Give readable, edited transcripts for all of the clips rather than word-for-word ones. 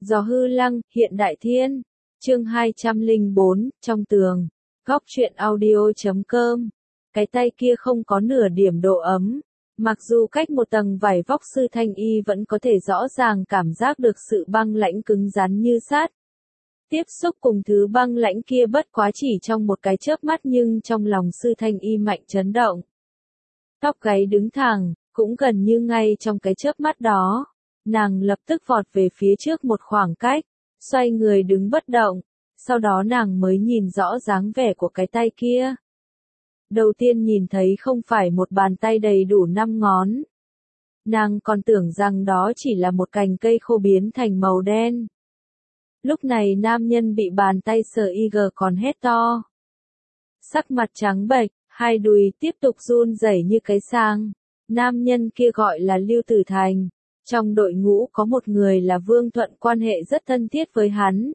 Gió hư lăng, hiện đại thiên. Chương 204, trong tường. Góc truyện audio.com. Cái tay kia không có nửa điểm độ ấm. Mặc dù cách một tầng vải vóc, Sư Thanh Y vẫn có thể rõ ràng cảm giác được sự băng lãnh cứng rắn như sắt. Tiếp xúc cùng thứ băng lãnh kia bất quá chỉ trong một cái chớp mắt, nhưng trong lòng Sư Thanh Y mạnh chấn động. Tóc gáy đứng thẳng, cũng gần như ngay trong cái chớp mắt đó. Nàng lập tức vọt về phía trước một khoảng cách, xoay người đứng bất động, sau đó nàng mới nhìn rõ dáng vẻ của cái tay kia. Đầu tiên nhìn thấy không phải một bàn tay đầy đủ 5 ngón. Nàng còn tưởng rằng đó chỉ là một cành cây khô biến thành màu đen. Lúc này nam nhân bị bàn tay sờ IG còn hét to. Sắc mặt trắng bệch, hai đùi tiếp tục run rẩy như cái sang. Nam nhân kia gọi là Lưu Tử Thành. Trong đội ngũ có một người là Vương Thuận, quan hệ rất thân thiết với hắn.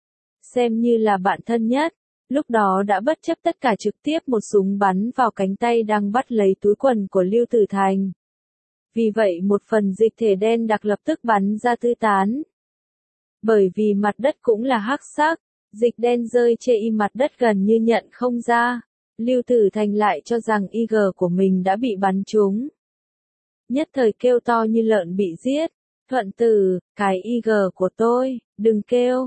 Xem như là bạn thân nhất, lúc đó đã bất chấp tất cả trực tiếp một súng bắn vào cánh tay đang bắt lấy túi quần của Lưu Tử Thành. Vì vậy một phần dịch thể đen đặc lập tức bắn ra tứ tán. Bởi vì mặt đất cũng là hắc sắc, dịch đen rơi trên mặt đất gần như nhận không ra. Lưu Tử Thành lại cho rằng IG của mình đã bị bắn trúng. Nhất thời kêu to như lợn bị giết. Thuận tử, cái IG của tôi, đừng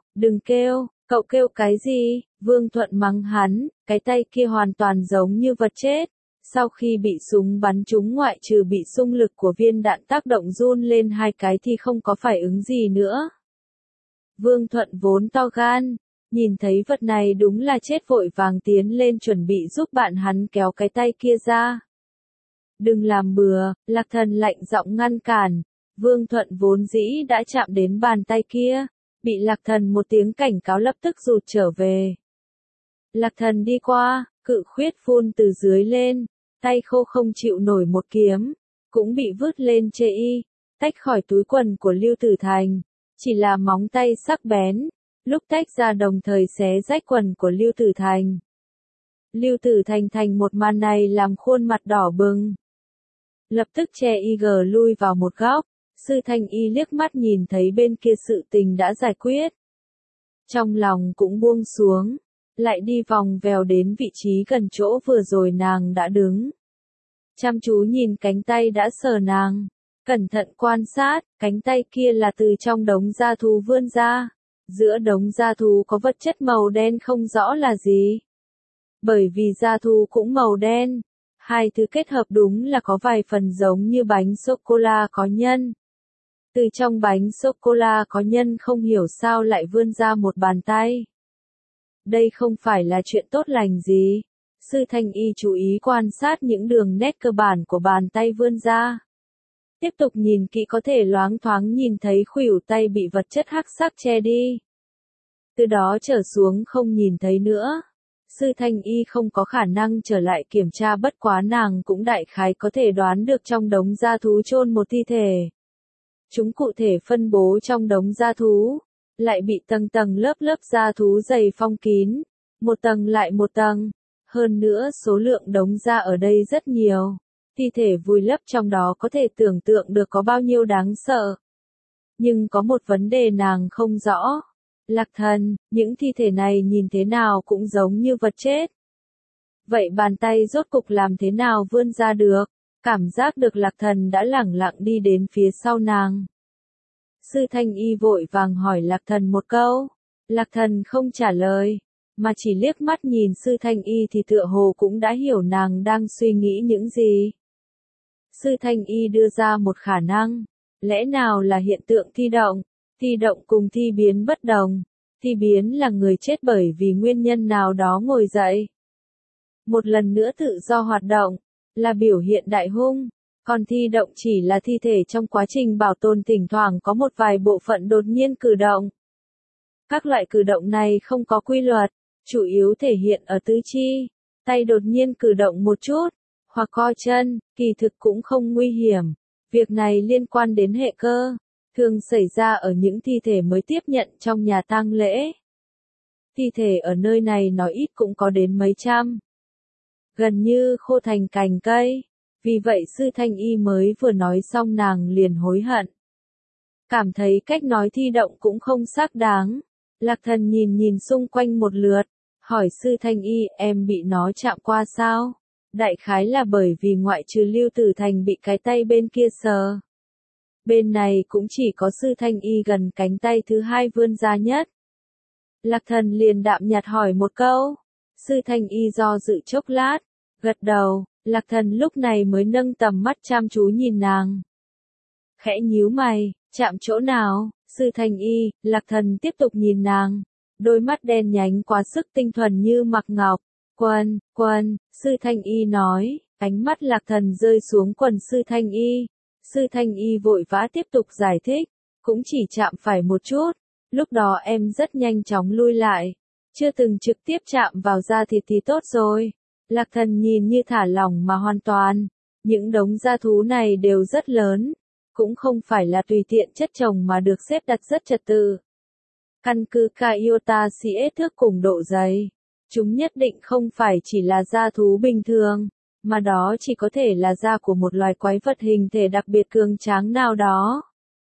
kêu, cậu kêu cái gì? Vương Thuận mắng hắn, cái tay kia hoàn toàn giống như vật chết. Sau khi bị súng bắn trúng, ngoại trừ bị xung lực của viên đạn tác động run lên hai cái thì không có phản ứng gì nữa. Vương Thuận vốn to gan, nhìn thấy vật này đúng là chết, vội vàng tiến lên chuẩn bị giúp bạn hắn kéo cái tay kia ra. Đừng làm bừa, Lạc Thần lạnh giọng ngăn cản. Vương Thuận vốn dĩ đã chạm đến bàn tay kia, bị Lạc Thần một tiếng cảnh cáo lập tức rụt trở về. Lạc Thần đi qua, cự khuyết phun từ dưới lên, tay khô không chịu nổi một kiếm, cũng bị vứt lên chê y, tách khỏi túi quần của Lưu Tử Thành. Chỉ là móng tay sắc bén, lúc tách ra đồng thời xé rách quần của Lưu Tử Thành. Lưu Tử Thành thành một màn này làm khuôn mặt đỏ bừng. Lập tức che IG lui vào một góc, Sư Thanh Y liếc mắt nhìn thấy bên kia sự tình đã giải quyết. Trong lòng cũng buông xuống, lại đi vòng vèo đến vị trí gần chỗ vừa rồi nàng đã đứng. Chăm chú nhìn cánh tay đã sờ nàng, cẩn thận quan sát, cánh tay kia là từ trong đống da thú vươn ra. Giữa đống da thú có vật chất màu đen không rõ là gì. Bởi vì da thú cũng màu đen, hai thứ kết hợp đúng là có vài phần giống như bánh sô-cô-la có nhân. Từ trong bánh sô-cô-la có nhân không hiểu sao lại vươn ra một bàn tay. Đây không phải là chuyện tốt lành gì. Sư Thanh Y chú ý quan sát những đường nét cơ bản của bàn tay vươn ra. Tiếp tục nhìn kỹ có thể loáng thoáng nhìn thấy khuỷu tay bị vật chất hắc sắc che đi. Từ đó trở xuống không nhìn thấy nữa. Sư Thanh Y không có khả năng trở lại kiểm tra, bất quá nàng cũng đại khái có thể đoán được trong đống da thú chôn một thi thể. Chúng cụ thể phân bố trong đống da thú, lại bị tầng tầng lớp lớp da thú dày phong kín, một tầng lại một tầng. Hơn nữa số lượng đống da ở đây rất nhiều. Thi thể vùi lấp trong đó có thể tưởng tượng được có bao nhiêu đáng sợ. Nhưng có một vấn đề nàng không rõ. Lạc Thần, những thi thể này nhìn thế nào cũng giống như vật chết. Vậy bàn tay rốt cục làm thế nào vươn ra được? Cảm giác được Lạc Thần đã lẳng lặng đi đến phía sau nàng. Sư Thanh Y vội vàng hỏi Lạc Thần một câu. Lạc Thần không trả lời, mà chỉ liếc mắt nhìn Sư Thanh Y thì tựa hồ cũng đã hiểu nàng đang suy nghĩ những gì. Sư Thanh Y đưa ra một khả năng. Lẽ nào là hiện tượng thi động? Thi động cùng thi biến bất đồng. Thi biến là người chết bởi vì nguyên nhân nào đó ngồi dậy. Một lần nữa tự do hoạt động, là biểu hiện đại hung. Còn thi động chỉ là thi thể trong quá trình bảo tồn thỉnh thoảng có một vài bộ phận đột nhiên cử động. Các loại cử động này không có quy luật, chủ yếu thể hiện ở tứ chi. Tay đột nhiên cử động một chút, hoặc co chân, kỳ thực cũng không nguy hiểm. Việc này liên quan đến hệ cơ, thường xảy ra ở những thi thể mới tiếp nhận trong nhà tang lễ. Thi thể ở nơi này nói ít cũng có đến mấy trăm. Gần như khô thành cành cây. Vì vậy Sư Thanh Y mới vừa nói xong nàng liền hối hận. cảm thấy cách nói thi động cũng không xác đáng. Lạc Thần nhìn nhìn xung quanh một lượt, hỏi Sư Thanh Y, em bị nó chạm qua sao? Đại khái là bởi vì ngoại trừ Lưu Tử Thành bị cái tay bên kia sờ. Bên này cũng chỉ có Sư Thanh Y gần cánh tay thứ hai vươn ra nhất. Lạc Thần liền đạm nhạt hỏi một câu. Sư Thanh Y do dự chốc lát, gật đầu. Lạc Thần lúc này mới nâng tầm mắt chăm chú nhìn nàng. Khẽ nhíu mày, chạm chỗ nào? Sư Thanh Y, Lạc Thần tiếp tục nhìn nàng. Đôi mắt đen nhánh quá sức tinh thuần như mặc ngọc. Quân, Sư Thanh Y nói. Ánh mắt Lạc Thần rơi xuống quần Sư Thanh Y. Sư Thanh Y vội vã tiếp tục giải thích. Cũng chỉ chạm phải một chút. Lúc đó em rất nhanh chóng lui lại. Chưa từng trực tiếp chạm vào da thịt thì tốt rồi. Lạc Thần nhìn như thả lỏng mà hoàn toàn. Những đống da thú này đều rất lớn. Cũng không phải là tùy tiện chất chồng mà được xếp đặt rất trật tự. Căn cứ cả iota CS thước cùng độ dày. Chúng nhất định không phải chỉ là da thú bình thường, mà đó chỉ có thể là da của một loài quái vật hình thể đặc biệt cường tráng nào đó.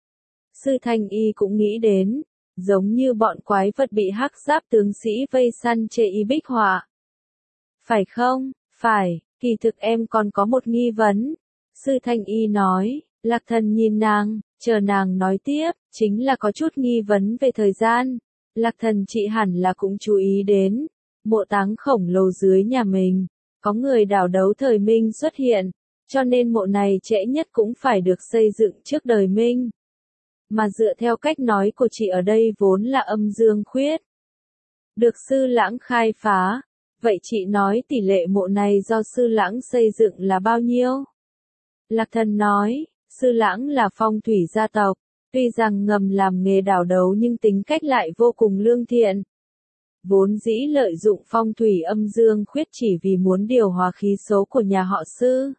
Sư Thanh Y cũng nghĩ đến, giống như bọn quái vật bị hắc giáp tướng sĩ vây săn chê y bích họa. Phải không? Phải, kỳ thực em còn có một nghi vấn. Sư Thanh Y nói, Lạc Thần nhìn nàng, chờ nàng nói tiếp, chính là có chút nghi vấn về thời gian. Lạc Thần chị hẳn là cũng chú ý đến, mộ táng khổng lồ dưới nhà mình, có người đào đấu thời Minh xuất hiện, cho nên mộ này trễ nhất cũng phải được xây dựng trước đời Minh. Mà dựa theo cách nói của chị ở đây vốn là âm dương khuyết. Được Sư Lãng khai phá, vậy chị nói tỷ lệ mộ này do Sư Lãng xây dựng là bao nhiêu? Lạc Thần nói, Sư Lãng là phong thủy gia tộc, tuy rằng ngầm làm nghề đào đấu nhưng tính cách lại vô cùng lương thiện. Vốn dĩ lợi dụng phong thủy âm dương khuyết chỉ vì muốn điều hòa khí số của nhà họ Sư.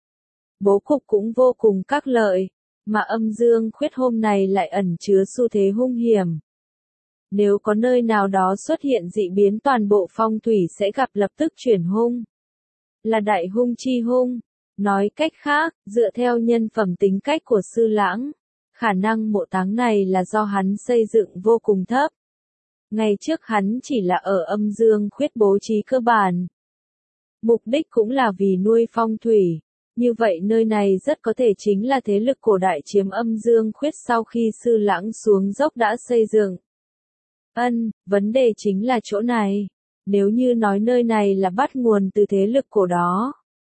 Bố cục cũng vô cùng các lợi, mà âm dương khuyết hôm nay lại ẩn chứa xu thế hung hiểm. Nếu có nơi nào đó xuất hiện dị biến toàn bộ phong thủy sẽ gặp lập tức chuyển hung. Là đại hung chi hung. Nói cách khác, dựa theo nhân phẩm tính cách của Sư Lãng, khả năng mộ táng này là do hắn xây dựng vô cùng thấp. Ngày trước hắn chỉ là ở âm dương khuyết bố trí cơ bản. Mục đích cũng là vì nuôi phong thủy. Như vậy nơi này rất có thể chính là thế lực cổ đại chiếm âm dương khuyết sau khi Sư Lãng xuống dốc đã xây dựng. Vấn đề chính là chỗ này. Nếu như nói nơi này là bắt nguồn từ thế lực cổ đó.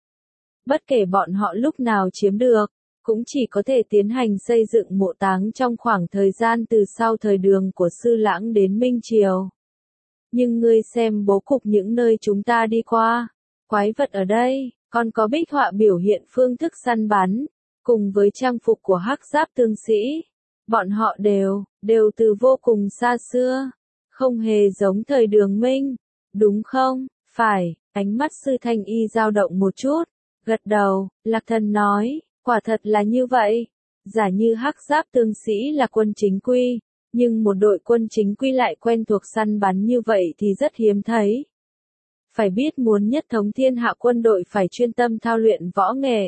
Bất kể bọn họ lúc nào chiếm được, cũng chỉ có thể tiến hành xây dựng mộ táng trong khoảng thời gian từ sau thời Đường của Sư Lãng đến Minh Triều. Nhưng ngươi xem bố cục những nơi chúng ta đi qua, quái vật ở đây, còn có bích họa biểu hiện phương thức săn bắn, cùng với trang phục của hắc giáp tướng sĩ. Bọn họ đều từ vô cùng xa xưa, không hề giống thời Đường Minh, đúng không? Phải, ánh mắt Sư Thanh Y dao động một chút. Gật đầu, Lạc Thần nói, quả thật là như vậy. Giả như hắc giáp tướng sĩ là quân chính quy, nhưng một đội quân chính quy lại quen thuộc săn bắn như vậy thì rất hiếm thấy. Phải biết muốn nhất thống thiên hạ quân đội phải chuyên tâm thao luyện võ nghệ.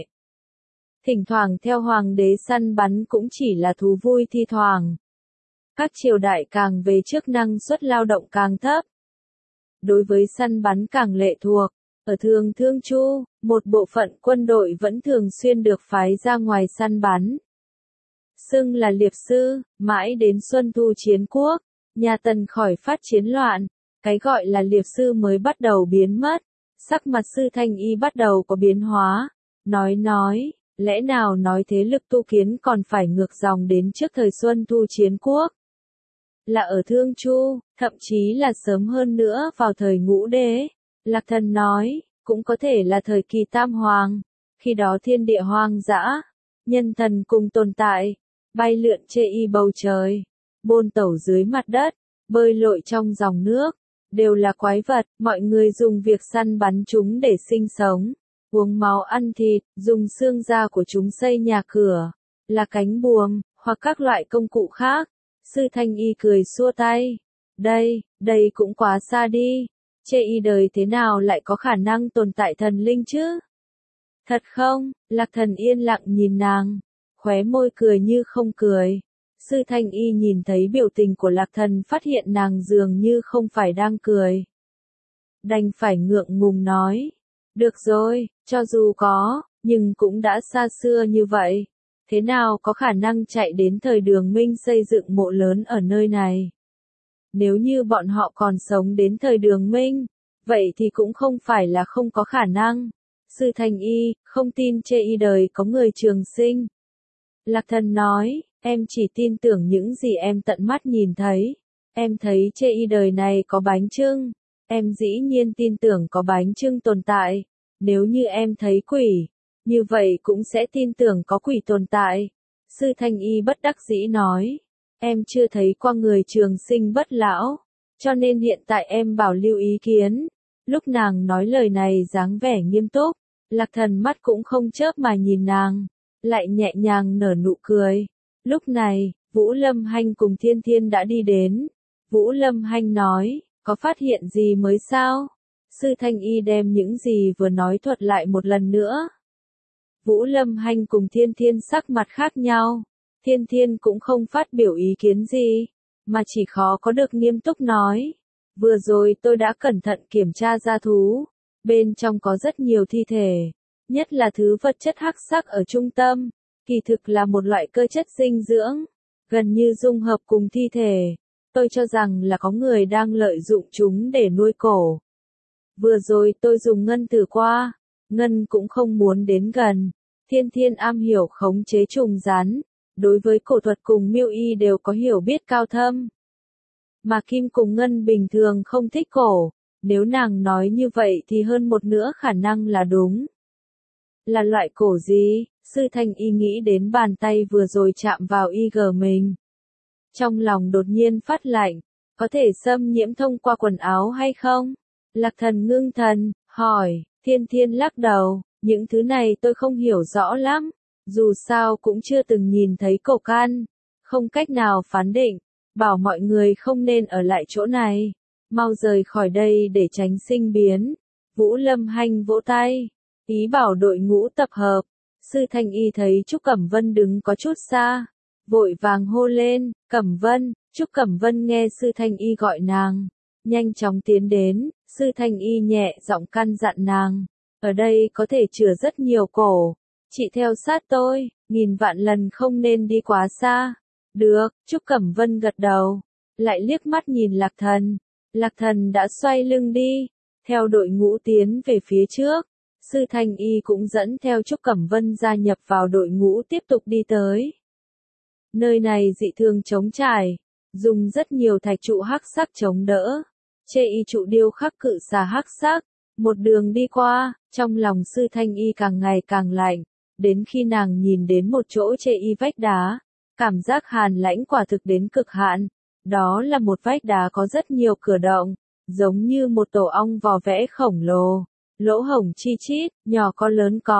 Thỉnh thoảng theo hoàng đế săn bắn cũng chỉ là thú vui thi thoảng. Các triều đại càng về trước năng suất lao động càng thấp. Đối với săn bắn càng lệ thuộc. Ở Thường Thương Chu, một bộ phận quân đội vẫn thường xuyên được phái ra ngoài săn bắn. Xưng là liệp sư, mãi đến Xuân Thu Chiến Quốc, nhà Tần khỏi phát chiến loạn, cái gọi là liệp sư mới bắt đầu biến mất. Sắc mặt Sư Thanh Y bắt đầu có biến hóa, nói, lẽ nào nói thế lực tu kiến còn phải ngược dòng đến trước thời Xuân Thu Chiến Quốc? Là ở Thương Chu, thậm chí là sớm hơn nữa vào thời Ngũ Đế. Lạc Thần nói, cũng có thể là thời kỳ Tam Hoàng, khi đó thiên địa hoang dã, nhân thần cùng tồn tại, bay lượn chê y bầu trời, bôn tẩu dưới mặt đất, bơi lội trong dòng nước, đều là quái vật, mọi người dùng việc săn bắn chúng để sinh sống, uống máu ăn thịt, dùng xương da của chúng xây nhà cửa, là cánh buồm, hoặc các loại công cụ khác. Sư Thanh Y cười xua tay, đây cũng quá xa đi. Chê y đời thế nào lại có khả năng tồn tại thần linh chứ? Thật không? Lạc Thần yên lặng nhìn nàng, khóe môi cười như không cười. Sư Thanh Y nhìn thấy biểu tình của Lạc Thần phát hiện nàng dường như không phải đang cười. Đành phải ngượng ngùng nói. Được rồi, cho dù có, nhưng cũng đã xa xưa như vậy. Thế nào có khả năng chạy đến thời Đường Minh xây dựng mộ lớn ở nơi này? Nếu như bọn họ còn sống đến thời Đường Minh, vậy thì cũng không phải là không có khả năng. Sư Thanh Y, không tin chê y đời có người trường sinh. Lạc Thần nói, em chỉ tin tưởng những gì em tận mắt nhìn thấy. Em thấy chê y đời này có bánh chưng. Em dĩ nhiên tin tưởng có bánh chưng tồn tại. Nếu như em thấy quỷ, như vậy cũng sẽ tin tưởng có quỷ tồn tại. Sư Thanh Y bất đắc dĩ nói, em chưa thấy qua người trường sinh bất lão, cho nên hiện tại em bảo lưu ý kiến. Lúc nàng nói lời này dáng vẻ nghiêm túc, Lạc Thần mắt cũng không chớp mà nhìn nàng, lại nhẹ nhàng nở nụ cười. Lúc này, Vũ Lâm Hanh cùng Thiên Thiên đã đi đến. Vũ Lâm Hanh nói, có phát hiện gì mới sao? Sư Thanh Y đem những gì vừa nói thuật lại một lần nữa. Vũ Lâm Hanh cùng Thiên Thiên sắc mặt khác nhau. Thiên Thiên cũng không phát biểu ý kiến gì, mà chỉ khó có được nghiêm túc nói. Vừa rồi tôi đã cẩn thận kiểm tra gia thú. Bên trong có rất nhiều thi thể. Nhất là thứ vật chất hắc sắc ở trung tâm. Kỳ thực là một loại cơ chất dinh dưỡng. Gần như dung hợp cùng thi thể. Tôi cho rằng là có người đang lợi dụng chúng để nuôi cổ. Vừa rồi tôi dùng ngân thử qua. Ngân cũng không muốn đến gần. Thiên Thiên am hiểu khống chế trùng rắn. Đối với cổ thuật cùng miêu y đều có hiểu biết cao thâm. Mà Kim cùng Ngân bình thường không thích cổ. Nếu nàng nói như vậy thì hơn một nửa khả năng là đúng. Là loại cổ gì? Sư Thanh Y nghĩ đến bàn tay vừa rồi chạm vào y gờ mình. Trong lòng đột nhiên phát lạnh. Có thể xâm nhiễm thông qua quần áo hay không? Lạc Thần ngưng thần, hỏi. Thiên Thiên lắc đầu. Những thứ này tôi không hiểu rõ lắm. Dù sao cũng chưa từng nhìn thấy cổ can. Không cách nào phán định. Bảo mọi người không nên ở lại chỗ này. Mau rời khỏi đây để tránh sinh biến. Vũ Lâm Hanh vỗ tay. Ý bảo đội ngũ tập hợp. Sư Thanh Y thấy Trúc Cẩm Vân đứng có chút xa. Vội vàng hô lên. Cẩm Vân. Trúc Cẩm Vân nghe Sư Thanh Y gọi nàng. Nhanh chóng tiến đến. Sư Thanh Y nhẹ giọng căn dặn nàng. Ở đây có thể chứa rất nhiều cổ. Chị theo sát tôi. Nghìn vạn lần không nên đi quá xa. Được. Trúc Cẩm Vân gật đầu. Lại liếc mắt nhìn Lạc Thần. Lạc Thần đã xoay lưng đi. Theo đội ngũ tiến về phía trước. Sư Thanh Y cũng dẫn theo Trúc Cẩm Vân gia nhập vào đội ngũ tiếp tục đi tới. Nơi này dị thường trống trải. Dùng rất nhiều thạch trụ hắc sắc chống đỡ. Chê y trụ điêu khắc cự xà hắc sắc. Một đường đi qua, trong lòng Sư Thanh Y càng ngày càng lạnh. Đến khi nàng nhìn đến một chỗ chê y vách đá. Cảm giác hàn lãnh quả thực đến cực hạn. Đó là một vách đá có rất nhiều cửa động. Giống như một tổ ong vò vẽ khổng lồ. Lỗ hổng chi chít, nhỏ có,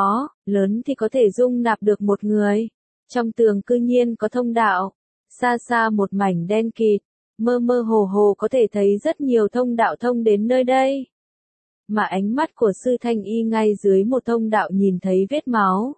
lớn thì có thể dung nạp được một người. Trong tường cư nhiên có thông đạo. Xa xa một mảnh đen kịt. Mơ mơ hồ hồ có thể thấy rất nhiều thông đạo thông đến nơi đây. Mà ánh mắt của Sư Thanh Y ngay dưới một thông đạo nhìn thấy vết máu.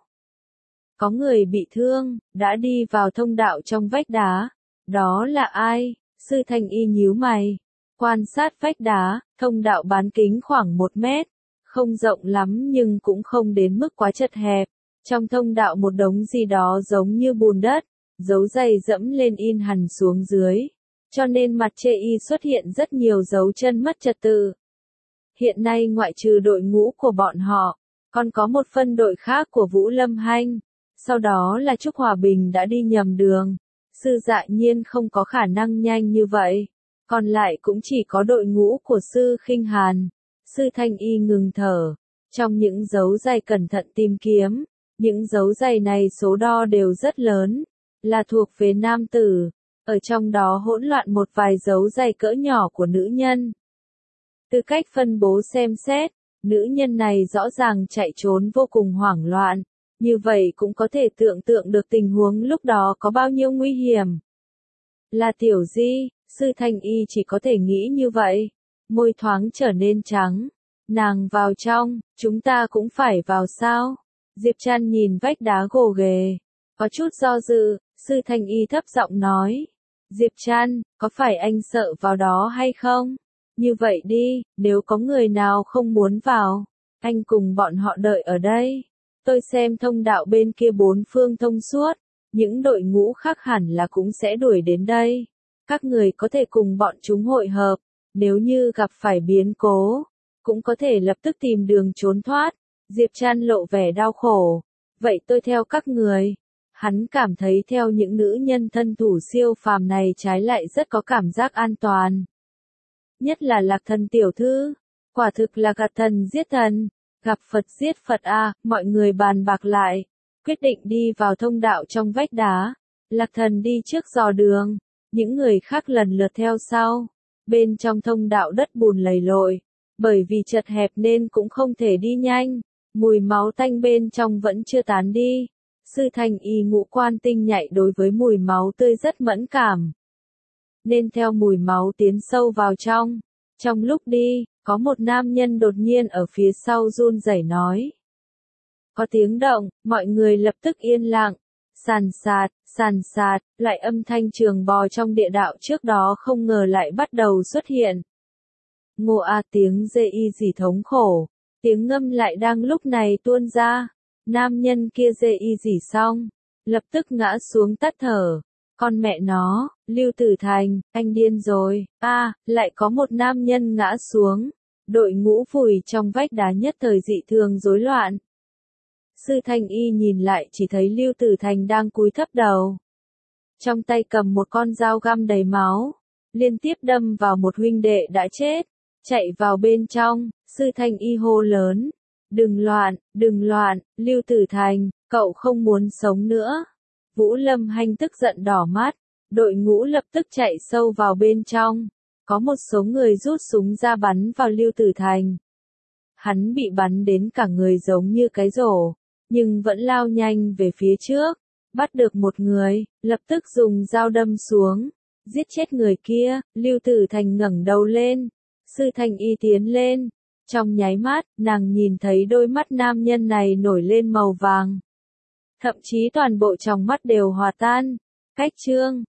Có người bị thương, đã đi vào thông đạo trong vách đá. Đó là ai? Sư Thanh Y nhíu mày. Quan sát vách đá, thông đạo bán kính khoảng 1 mét. Không rộng lắm nhưng cũng không đến mức quá chật hẹp. Trong thông đạo một đống gì đó giống như bùn đất. Dấu giày dẫm lên in hằn xuống dưới. Cho nên mặt chê y xuất hiện rất nhiều dấu chân mất trật tự. Hiện nay ngoại trừ đội ngũ của bọn họ, còn có một phân đội khác của Vũ Lâm Hanh. Sau đó là Trúc Hòa Bình đã đi nhầm đường. Sư Dạ Nhiên không có khả năng nhanh như vậy. Còn lại cũng chỉ có đội ngũ của Sư Khinh Hàn. Sư Thanh Y ngừng thở. Trong những dấu giày cẩn thận tìm kiếm, những dấu giày này số đo đều rất lớn, là thuộc về nam tử. Ở trong đó hỗn loạn một vài dấu giày cỡ nhỏ của nữ nhân. Từ cách phân bố xem xét, nữ nhân này rõ ràng chạy trốn vô cùng hoảng loạn. Như vậy cũng có thể tưởng tượng được tình huống lúc đó có bao nhiêu nguy hiểm. Là Tiểu Di, Sư Thanh Y chỉ có thể nghĩ như vậy. Môi thoáng trở nên trắng. Nàng vào trong, chúng ta cũng phải vào sao? Diệp Trăn nhìn vách đá gồ ghề. Có chút do dự, Sư Thanh Y thấp giọng nói. Diệp Trăn, có phải anh sợ vào đó hay không? Như vậy đi, nếu có người nào không muốn vào, anh cùng bọn họ đợi ở đây. Tôi xem thông đạo bên kia bốn phương thông suốt, những đội ngũ khác hẳn là cũng sẽ đuổi đến đây. Các người có thể cùng bọn chúng hội hợp, nếu như gặp phải biến cố, cũng có thể lập tức tìm đường trốn thoát. Diệp Trăn lộ vẻ đau khổ. Vậy tôi theo các người. Hắn cảm thấy theo những nữ nhân thân thủ siêu phàm này trái lại rất có cảm giác an toàn. Nhất là Lạc Thần tiểu thư, quả thực là gạt thần giết thần, gặp Phật giết Phật a. Mọi người bàn bạc lại, quyết định đi vào thông đạo trong vách đá. Lạc Thần đi trước dò đường, những người khác lần lượt theo sau. Bên trong thông đạo đất bùn lầy lội, bởi vì chật hẹp nên cũng không thể đi nhanh, mùi máu tanh bên trong vẫn chưa tán đi. Sư Thanh Y ngũ quan tinh nhạy đối với mùi máu tươi rất mẫn cảm, nên theo mùi máu tiến sâu vào trong. Trong lúc đi, có một nam nhân đột nhiên ở phía sau run rẩy nói. Có tiếng động, mọi người lập tức yên lặng. Sàn sạt, lại âm thanh trường bò trong địa đạo trước đó không ngờ lại bắt đầu xuất hiện. Ngô a tiếng dê y dỉ thống khổ, tiếng ngâm lại đang lúc này tuôn ra. Nam nhân kia dê y dỉ xong, lập tức ngã xuống tắt thở. Con mẹ nó, Lưu Tử Thành, anh điên rồi. Lại có một nam nhân ngã xuống. Đội ngũ vùi trong vách đá nhất thời dị thường rối loạn. Sư Thanh Y nhìn lại chỉ thấy Lưu Tử Thành đang cúi thấp đầu. Trong tay cầm một con dao găm đầy máu, liên tiếp đâm vào một huynh đệ đã chết. Chạy vào bên trong, Sư Thanh Y hô lớn. Đừng loạn, Lưu Tử Thành, cậu không muốn sống nữa. Vũ Lâm Hanh tức giận đỏ mắt, đội ngũ lập tức chạy sâu vào bên trong. Có một số người rút súng ra bắn vào Lưu Tử Thành. Hắn bị bắn đến cả người giống như cái rổ, nhưng vẫn lao nhanh về phía trước. Bắt được một người, lập tức dùng dao đâm xuống, giết chết người kia. Lưu Tử Thành ngẩng đầu lên, Sư Thanh Y tiến lên. Trong nháy mắt, nàng nhìn thấy đôi mắt nam nhân này nổi lên màu vàng. Thậm chí toàn bộ tròng mắt đều hòa tan. Cách chương